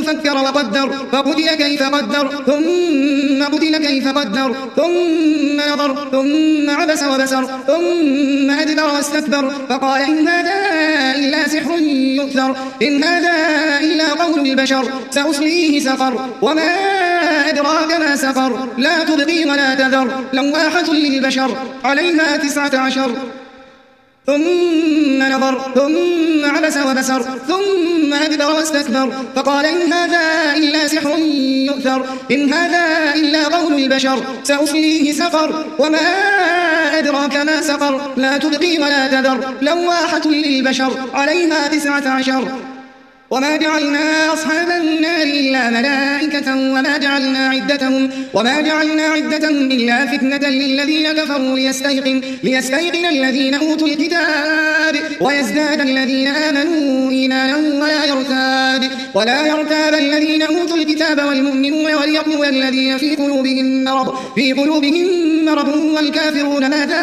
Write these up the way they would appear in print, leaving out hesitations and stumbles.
فكر وقدر فقتل كيف قدر ثم قتل كيف قدر ثم نظر ثم عبس وبسر ثم أدبر واستكبر فقال إن هذا إلا سحر يؤثر إن هذا إلا قول البشر سأصليه سقر وما أدراك ما سقر لا تبقي ولا تذر لواحة للبشر عليها 19 ثم نظر ثم عبس وبسر ثم أدبر واستكبر فقال إن هذا إلا سحر يؤثر إن هذا إلا قول البشر سأصليه سقر وما أدراك ما سقر لا تبقي ولا تذر لواحة للبشر عليها 19 وما جعلنا أصحاب النار إلا ملائكة وما جعلنا عدتهم إلا فتنة للذين كفروا ليستيقن الذين أوتوا الكتاب ويزداد الذين آمنوا إيمانا ولا يرتاب الذين أوتوا الكتاب والمؤمنون وليقول الذين في قلوبهم مرض والكافرون ماذا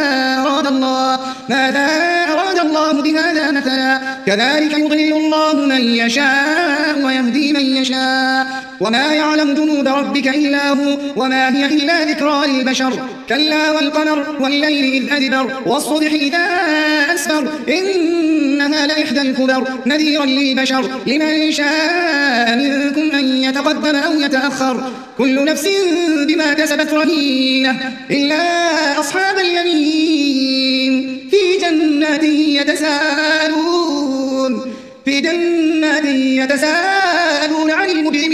أراد الله بهذا مثلا كذلك يضل الله من يشاء ويهدي من يشاء وما يعلم جنود ربك إلا هو وما هي إلا ذكرى للبشر كلا والقمر والليل إذ أدبر والصبح إذا أسفر إنها لإحدى الكبر نذيرا للبشر لمن شاء منكم أن يتقدم أو يتأخر كل نفس بما كسبت رهينة إلا أصحاب اليمين في جنات يتساءلون عن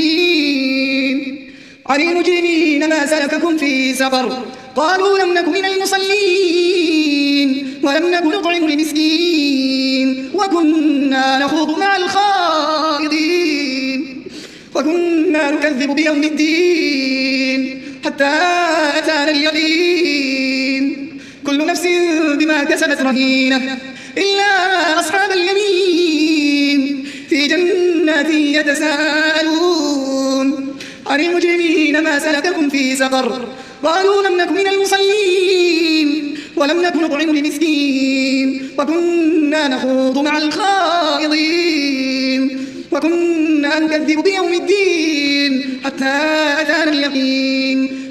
المجرمين ما سلككم في سقر قالوا لم نك من المصلين ولم نك نطعم المسكين وكنا نخوض مع الخائضين وكنا نكذب بيوم الدين حتى أتانا اليقين كل نفس بما كسبت رهينة إلا أصحاب اليمين في جنات يتساءلون عن المجرمين ما سلككم في سقر قالوا لم نك من المصلين ولم نك نطعم المسكين وكنا نخوض مع الخائضين وكنا نكذب بيوم الدين حتى أتانا اليقين